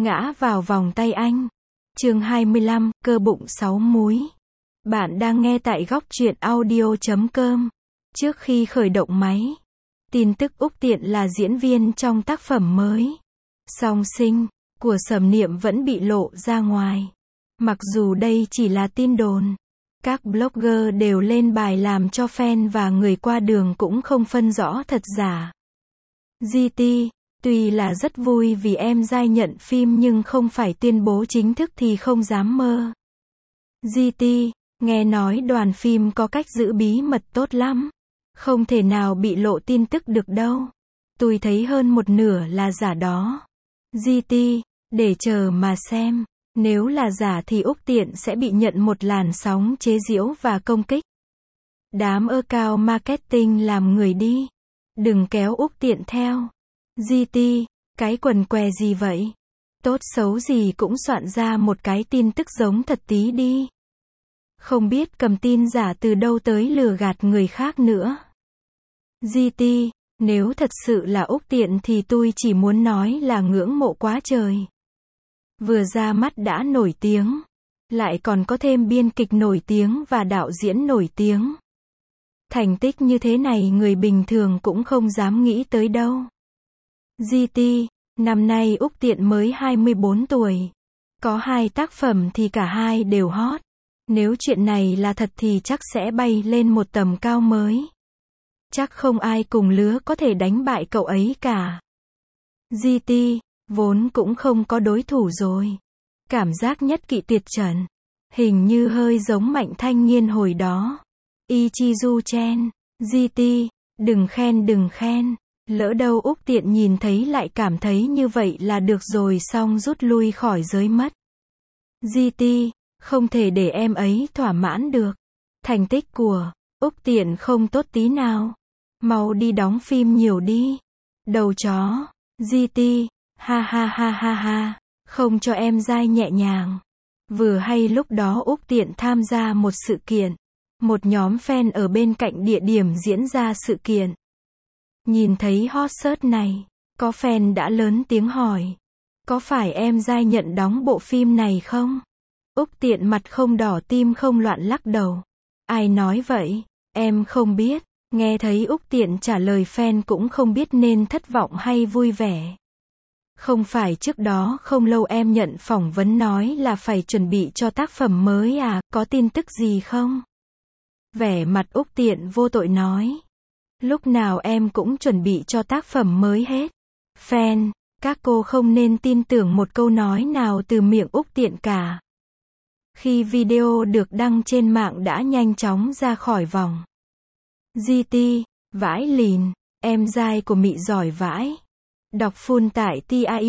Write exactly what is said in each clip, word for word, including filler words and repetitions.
ngã vào vòng tay anh. Chương hai mươi lăm, cơ bụng sáu múi. Bạn đang nghe tại góc truyện audio chấm com. Trước khi khởi động máy, tin tức Úc Tiện là diễn viên trong tác phẩm mới Song Sinh của Sầm Niệm vẫn bị lộ ra ngoài. Mặc dù đây chỉ là tin đồn, các blogger đều lên bài làm cho fan và người qua đường cũng không phân rõ thật giả. giê tê, tuy là rất vui vì em giai nhận phim nhưng không phải tuyên bố chính thức thì không dám mơ. giê tê, nghe nói đoàn phim có cách giữ bí mật tốt lắm. Không thể nào bị lộ tin tức được đâu. Tôi thấy hơn một nửa là giả đó. giê tê, để chờ mà xem. Nếu là giả thì Úc Tiện sẽ bị nhận một làn sóng chế giễu và công kích. Đám ơ cao marketing làm người đi. Đừng kéo Úc Tiện theo. giê tê, cái quần què gì vậy? Tốt xấu gì cũng soạn ra một cái tin tức giống thật tí đi. Không biết cầm tin giả từ đâu tới lừa gạt người khác nữa. giê tê, nếu thật sự là Úc Tiện thì tôi chỉ muốn nói là ngưỡng mộ quá trời. Vừa ra mắt đã nổi tiếng, lại còn có thêm biên kịch nổi tiếng và đạo diễn nổi tiếng. Thành tích như thế này người bình thường cũng không dám nghĩ tới đâu. giê tê, năm nay Úc Tiện mới hai mươi bốn tuổi. Có hai tác phẩm thì cả hai đều hot. Nếu chuyện này là thật thì chắc sẽ bay lên một tầm cao mới. Chắc không ai cùng lứa có thể đánh bại cậu ấy cả. giê tê, vốn cũng không có đối thủ rồi. Cảm giác nhất kỵ tuyệt trần. Hình như hơi giống Mạnh Thanh Nghiên hồi đó. Ichizu Chen. giê tê, đừng khen đừng khen. Lỡ đâu Úc Tiện nhìn thấy lại cảm thấy như vậy là được rồi xong rút lui khỏi giới mất. giê tê, không thể để em ấy thỏa mãn được. Thành tích của Úc Tiện không tốt tí nào. Mau đi đóng phim nhiều đi. Đầu chó. giê tê, ha ha ha ha ha. Không cho em giai nhẹ nhàng. Vừa hay lúc đó Úc Tiện tham gia một sự kiện. Một nhóm fan ở bên cạnh địa điểm diễn ra sự kiện. Nhìn thấy hot search này, có fan đã lớn tiếng hỏi. Có phải em giai nhận đóng bộ phim này không? Úc Tiện mặt không đỏ tim không loạn lắc đầu. Ai nói vậy? Em không biết. Nghe thấy Úc Tiện trả lời fan cũng không biết nên thất vọng hay vui vẻ. Không phải trước đó không lâu em nhận phỏng vấn nói là phải chuẩn bị cho tác phẩm mới à, có tin tức gì không? Vẻ mặt Úc Tiện vô tội nói. Lúc nào em cũng chuẩn bị cho tác phẩm mới hết. Fan, các cô không nên tin tưởng một câu nói nào từ miệng Úc Tiện cả. Khi video được đăng trên mạng đã nhanh chóng ra khỏi vòng. giê tê, vãi lìn, em giai của Mị giỏi vãi. Đọc full tại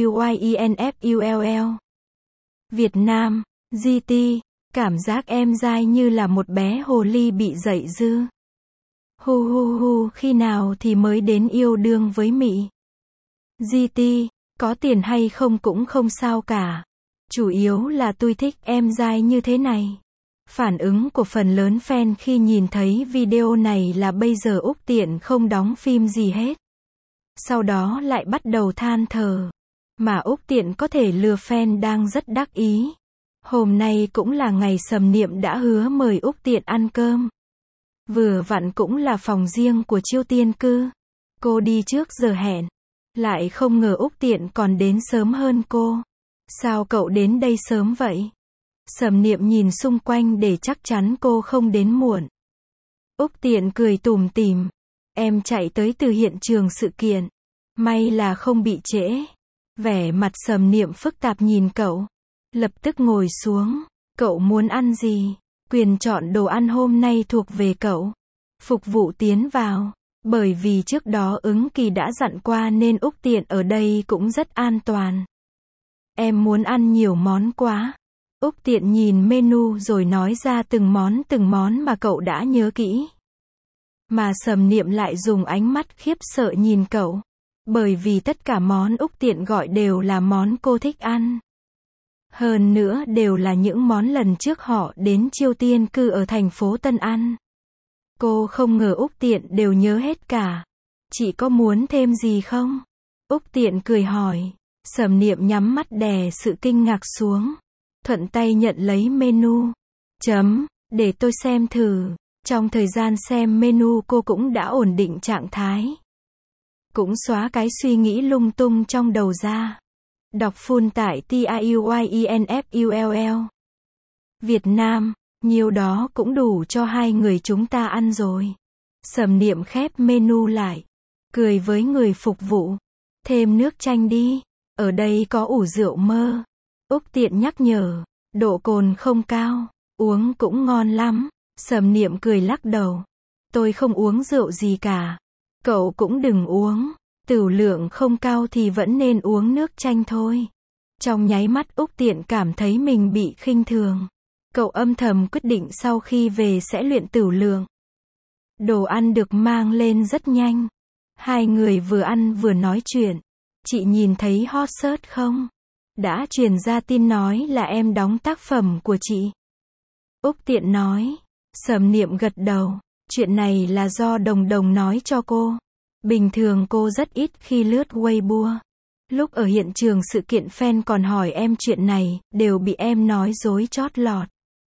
TAUYINFULL. Việt Nam, giê tê, cảm giác em giai như là một bé hồ ly bị dạy dư. Hu hu hu, khi nào thì mới đến yêu đương với Mị? giê tê, có tiền hay không cũng không sao cả. Chủ yếu là tôi thích em giai như thế này. Phản ứng của phần lớn fan khi nhìn thấy video này là bây giờ Úc Tiện không đóng phim gì hết. Sau đó lại bắt đầu than thở. Mà Úc Tiện có thể lừa fan đang rất đắc ý. Hôm nay cũng là ngày Sầm Niệm đã hứa mời Úc Tiện ăn cơm. Vừa vặn cũng là phòng riêng của Chiêu Tiên Cư. Cô đi trước giờ hẹn. Lại không ngờ Úc Tiện còn đến sớm hơn cô. Sao cậu đến đây sớm vậy? Sầm Niệm nhìn xung quanh để chắc chắn cô không đến muộn. Úc Tiện cười tủm tỉm. Em chạy tới từ hiện trường sự kiện. May là không bị trễ. Vẻ mặt Sầm Niệm phức tạp nhìn cậu. Lập tức ngồi xuống. Cậu muốn ăn gì? Quyền chọn đồ ăn hôm nay thuộc về cậu. Phục vụ tiến vào. Bởi vì trước đó Ứng Kỳ đã dặn qua nên Úc Tiện ở đây cũng rất an toàn. Em muốn ăn nhiều món quá. Úc Tiện nhìn menu rồi nói ra từng món từng món mà cậu đã nhớ kỹ. Mà Sầm Niệm lại dùng ánh mắt khiếp sợ nhìn cậu. Bởi vì tất cả món Úc Tiện gọi đều là món cô thích ăn. Hơn nữa đều là những món lần trước họ đến Chiêu Tiên Cư ở thành phố Tân ăn. Cô không ngờ Úc Tiện đều nhớ hết cả. Chị có muốn thêm gì không? Úc Tiện cười hỏi. Sầm Niệm nhắm mắt đè sự kinh ngạc xuống. Thuận tay nhận lấy menu. Chấm, để tôi xem thử. Trong thời gian xem menu cô cũng đã ổn định trạng thái. Cũng xóa cái suy nghĩ lung tung trong đầu ra. Đọc full tại T A U Y E N F U L L. Việt Nam, nhiêu đó cũng đủ cho hai người chúng ta ăn rồi. Sầm Niệm khép menu lại. Cười với người phục vụ. Thêm nước chanh đi. Ở đây có ủ rượu mơ. Úc Tiện nhắc nhở. Độ cồn không cao. Uống cũng ngon lắm. Sầm Niệm cười lắc đầu. Tôi không uống rượu gì cả. Cậu cũng đừng uống. Tửu lượng không cao thì vẫn nên uống nước chanh thôi. Trong nháy mắt Úc Tiện cảm thấy mình bị khinh thường. Cậu âm thầm quyết định sau khi về sẽ luyện tửu lượng. Đồ ăn được mang lên rất nhanh. Hai người vừa ăn vừa nói chuyện. Chị nhìn thấy hot search không? Đã truyền ra tin nói là em đóng tác phẩm của chị. Úc Tiện nói. Sầm Niệm gật đầu. Chuyện này là do Đồng Đồng nói cho cô. Bình thường cô rất ít khi lướt Weibo. Lúc ở hiện trường sự kiện fan còn hỏi em chuyện này, đều bị em nói dối chót lọt.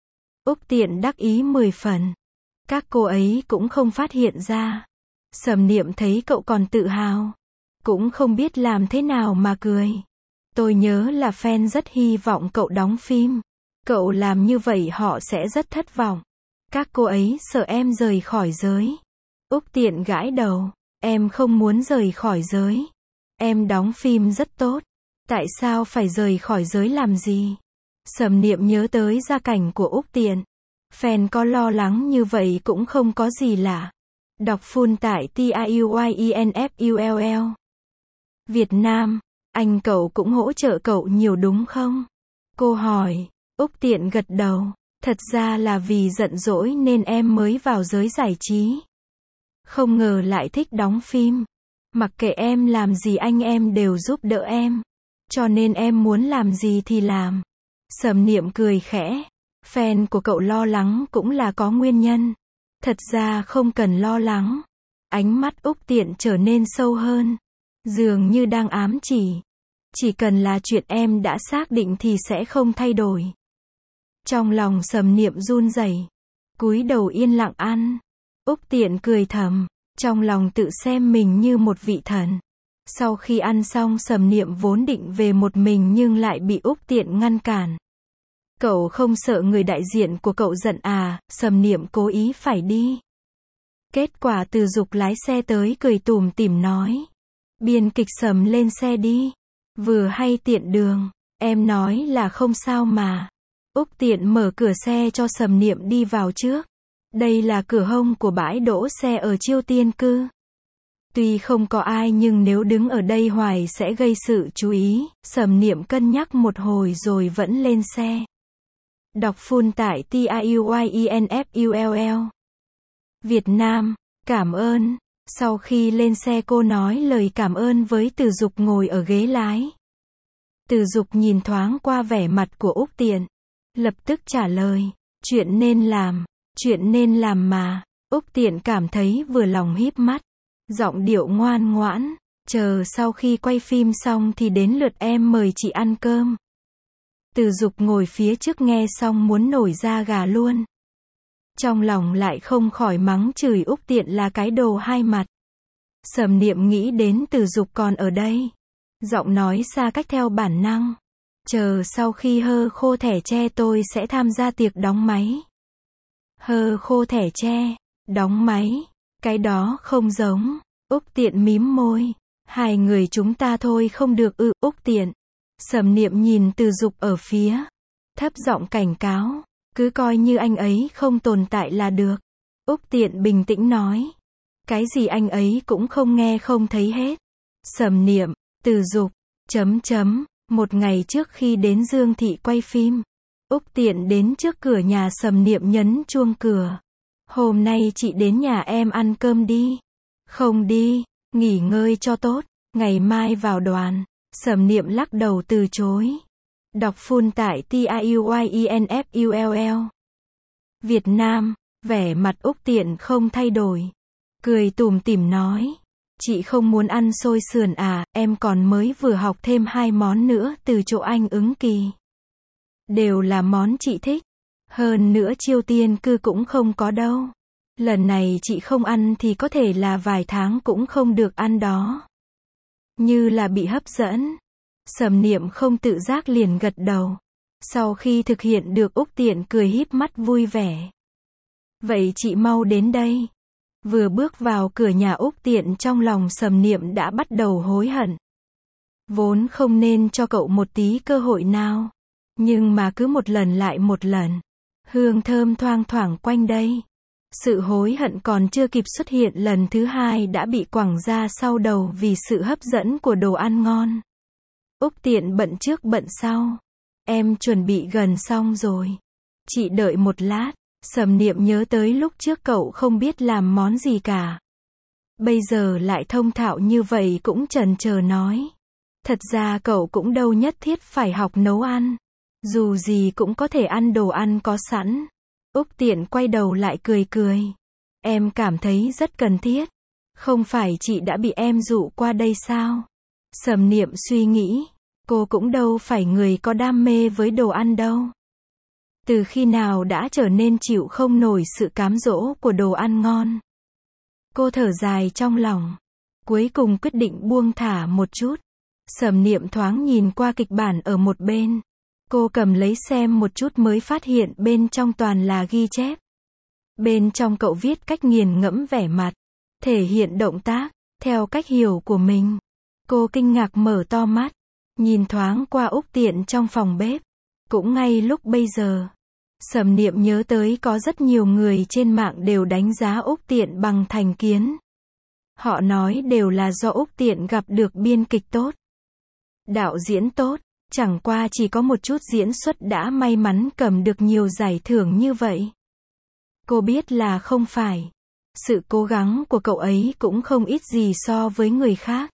Úc Tiện đắc ý mười phần. Các cô ấy cũng không phát hiện ra. Sầm Niệm thấy cậu còn tự hào. Cũng không biết làm thế nào mà cười. Tôi nhớ là fan rất hy vọng cậu đóng phim. Cậu làm như vậy họ sẽ rất thất vọng. Các cô ấy sợ em rời khỏi giới. Úc Tiện gãi đầu. Em không muốn rời khỏi giới. Em đóng phim rất tốt. Tại sao phải rời khỏi giới làm gì? Sầm Niệm nhớ tới gia cảnh của Úc Tiện. Fan có lo lắng như vậy cũng không có gì lạ. Đọc full tại T A U Y E N F U L L. Việt Nam, anh cậu cũng hỗ trợ cậu nhiều đúng không? Cô hỏi. Úc Tiện gật đầu. Thật ra là vì giận dỗi nên em mới vào giới giải trí. Không ngờ lại thích đóng phim. Mặc kệ em làm gì anh em đều giúp đỡ em. Cho nên em muốn làm gì thì làm. Sầm Niệm cười khẽ. Fan của cậu lo lắng cũng là có nguyên nhân. Thật ra không cần lo lắng. Ánh mắt Úc Tiện trở nên sâu hơn. Dường như đang ám chỉ. Chỉ cần là chuyện em đã xác định thì sẽ không thay đổi. Trong lòng Sầm Niệm run rẩy. Cúi đầu yên lặng ăn. Úc Tiện cười thầm. Trong lòng tự xem mình như một vị thần. Sau khi ăn xong Sầm Niệm vốn định về một mình nhưng lại bị Úc Tiện ngăn cản. Cậu không sợ người đại diện của cậu giận à? Sầm Niệm cố ý phải đi. Kết quả Từ Dục lái xe tới cười tủm tỉm nói. Biên kịch Sầm lên xe đi. Vừa hay tiện đường. Em nói là không sao mà. Úc Tiện mở cửa xe cho Sầm Niệm đi vào trước. Đây là cửa hông của bãi đỗ xe ở Chiêu Tiên Cư. Tuy không có ai nhưng nếu đứng ở đây hoài sẽ gây sự chú ý. Sầm Niệm cân nhắc một hồi rồi vẫn lên xe. Đọc full tại T A U Y E N F U L L. Việt Nam, cảm ơn. Sau khi lên xe cô nói lời cảm ơn với Từ Dục ngồi ở ghế lái. Từ Dục nhìn thoáng qua vẻ mặt của Úc Tiện. Lập tức trả lời. Chuyện nên làm. Chuyện nên làm mà. Úc Tiện cảm thấy vừa lòng híp mắt. Giọng điệu ngoan ngoãn. Chờ sau khi quay phim xong thì đến lượt em mời chị ăn cơm. Từ Dục ngồi phía trước nghe xong muốn nổi da gà luôn. Trong lòng lại không khỏi mắng chửi Úc Tiện là cái đồ hai mặt. Sầm Niệm nghĩ đến Từ Dục còn ở đây. Giọng nói xa cách theo bản năng. Chờ sau khi hơ khô thẻ tre tôi sẽ tham gia tiệc đóng máy. Hơ khô thẻ tre, đóng máy. Cái đó không giống. Úc Tiện mím môi. Hai người chúng ta thôi không được ư. Úc Tiện. Sầm Niệm nhìn Từ Dục ở phía. Thấp giọng cảnh cáo. Cứ coi như anh ấy không tồn tại là được. Úc Tiện bình tĩnh nói. Cái gì anh ấy cũng không nghe không thấy hết. Sầm Niệm, Từ Dục, chấm chấm. Một ngày trước khi đến Dương Thị quay phim. Úc Tiện đến trước cửa nhà Sầm Niệm nhấn chuông cửa. Hôm nay chị đến nhà em ăn cơm đi. Không đi, nghỉ ngơi cho tốt, ngày mai vào đoàn. Sầm Niệm lắc đầu từ chối. Đọc full tại T A U Y E N F U L L. Việt Nam, vẻ mặt Úc Tiện không thay đổi. Cười tủm tỉm nói. Chị không muốn ăn xôi sườn à, em còn mới vừa học thêm hai món nữa từ chỗ anh Ứng Kỳ. Đều là món chị thích. Hơn nữa Chiêu Tiên Cư cũng không có đâu. Lần này chị không ăn thì có thể là vài tháng cũng không được ăn đó. Như là bị hấp dẫn. Sầm Niệm không tự giác liền gật đầu. Sau khi thực hiện được, Úc Tiện cười híp mắt vui vẻ. Vậy chị mau đến đây. Vừa bước vào cửa nhà Úc Tiện, trong lòng Sầm Niệm đã bắt đầu hối hận. Vốn không nên cho cậu một tí cơ hội nào. Nhưng mà cứ một lần lại một lần. Hương thơm thoang thoảng quanh đây. Sự hối hận còn chưa kịp xuất hiện, lần thứ hai đã bị quẳng ra sau đầu vì sự hấp dẫn của đồ ăn ngon. Úc Tiện bận trước bận sau. Em chuẩn bị gần xong rồi. Chị đợi một lát. Sầm Niệm nhớ tới lúc trước cậu không biết làm món gì cả. Bây giờ lại thông thạo như vậy cũng chần chờ nói. Thật ra cậu cũng đâu nhất thiết phải học nấu ăn. Dù gì cũng có thể ăn đồ ăn có sẵn. Úc Tiện quay đầu lại cười cười. Em cảm thấy rất cần thiết. Không phải chị đã bị em dụ qua đây sao? Sầm Niệm suy nghĩ. Cô cũng đâu phải người có đam mê với đồ ăn đâu. Từ khi nào đã trở nên chịu không nổi sự cám dỗ của đồ ăn ngon. Cô thở dài trong lòng. Cuối cùng quyết định buông thả một chút. Sầm Niệm thoáng nhìn qua kịch bản ở một bên. Cô cầm lấy xem một chút mới phát hiện bên trong toàn là ghi chép. Bên trong cậu viết cách nghiền ngẫm vẻ mặt, thể hiện động tác, theo cách hiểu của mình. Cô kinh ngạc mở to mắt, nhìn thoáng qua Úc Tiện trong phòng bếp. Cũng ngay lúc bây giờ, Sầm Niệm nhớ tới có rất nhiều người trên mạng đều đánh giá Úc Tiện bằng thành kiến. Họ nói đều là do Úc Tiện gặp được biên kịch tốt, đạo diễn tốt. Chẳng qua chỉ có một chút diễn xuất đã may mắn cầm được nhiều giải thưởng như vậy. Cô biết là không phải. Sự cố gắng của cậu ấy cũng không ít gì so với người khác.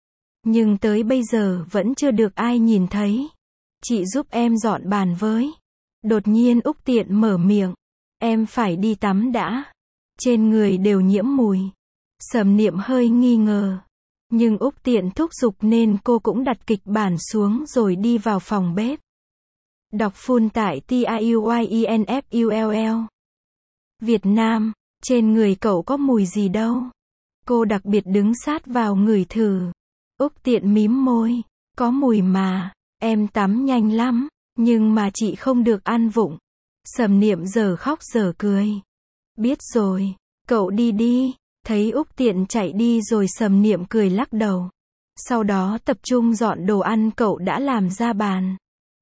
Nhưng tới bây giờ vẫn chưa được ai nhìn thấy. Chị giúp em dọn bàn với. Đột nhiên Úc Tiện mở miệng. Em phải đi tắm đã. Trên người đều nhiễm mùi. Sầm Niệm hơi nghi ngờ. Nhưng Úc Tiện thúc giục nên cô cũng đặt kịch bản xuống rồi đi vào phòng bếp. Đọc full tại T I U Y E N F U L L. Việt Nam, trên người cậu có mùi gì đâu? Cô đặc biệt đứng sát vào ngửi thử. Úc Tiện mím môi. Có mùi mà, em tắm nhanh lắm, nhưng mà chị không được ăn vụng. Sầm Niệm giờ khóc giờ cười. Biết rồi, cậu đi đi. Thấy Úc Tiện chạy đi rồi Sầm Niệm cười lắc đầu. Sau đó tập trung dọn đồ ăn cậu đã làm ra bàn.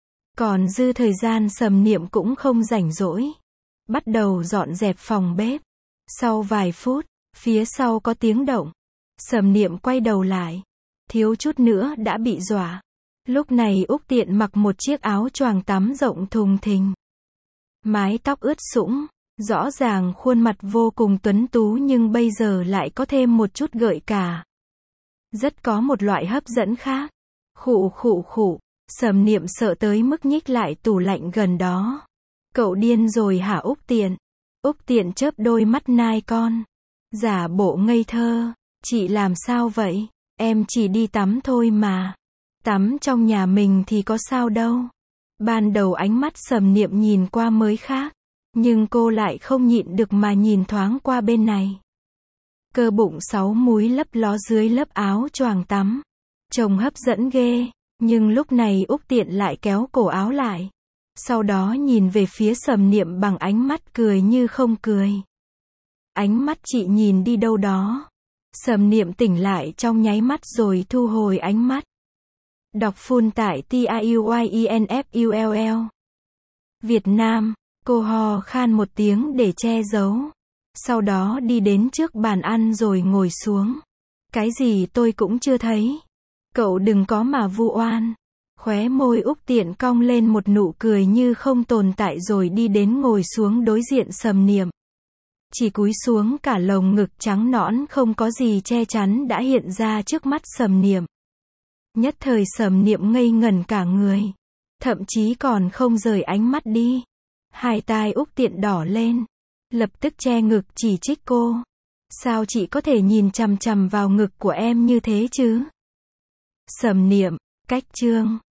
Còn dư thời gian Sầm Niệm cũng không rảnh rỗi. Bắt đầu dọn dẹp phòng bếp. Sau vài phút, phía sau có tiếng động. Sầm Niệm quay đầu lại. Thiếu chút nữa đã bị dọa. Lúc này Úc Tiện mặc một chiếc áo choàng tắm rộng thùng thình. Mái tóc ướt sũng. Rõ ràng khuôn mặt vô cùng tuấn tú nhưng bây giờ lại có thêm một chút gợi cảm. Rất có một loại hấp dẫn khác. Khụ khụ khụ. Sầm Niệm sợ tới mức nhích lại tủ lạnh gần đó. Cậu điên rồi hả Úc Tiện? Úc Tiện chớp đôi mắt nai con. Giả bộ ngây thơ. Chị làm sao vậy? Em chỉ đi tắm thôi mà. Tắm trong nhà mình thì có sao đâu. Ban đầu ánh mắt Sầm Niệm nhìn qua mới khác. Nhưng cô lại không nhịn được mà nhìn thoáng qua bên này. Cơ bụng sáu múi lấp ló dưới lớp áo choàng tắm. Trông hấp dẫn ghê. Nhưng lúc này Úc Tiện lại kéo cổ áo lại. Sau đó nhìn về phía Sầm Niệm bằng ánh mắt cười như không cười. Ánh mắt chị nhìn đi đâu đó. Sầm Niệm tỉnh lại trong nháy mắt rồi thu hồi ánh mắt. Đọc full tại T I U Y E N F U L L. Việt Nam. Cô ho khan một tiếng để che giấu. Sau đó đi đến trước bàn ăn rồi ngồi xuống. Cái gì tôi cũng chưa thấy. Cậu đừng có mà vu oan. Khóe môi Úc Tiện cong lên một nụ cười như không tồn tại rồi đi đến ngồi xuống đối diện Sầm Niệm. Chỉ cúi xuống cả lồng ngực trắng nõn không có gì che chắn đã hiện ra trước mắt Sầm Niệm. Nhất thời Sầm Niệm ngây ngẩn cả người. Thậm chí còn không rời ánh mắt đi. Hai tai Úc Tiện đỏ lên. Lập tức che ngực chỉ trích cô. Sao chị có thể nhìn chằm chằm vào ngực của em như thế chứ? Sầm Niệm, cách chương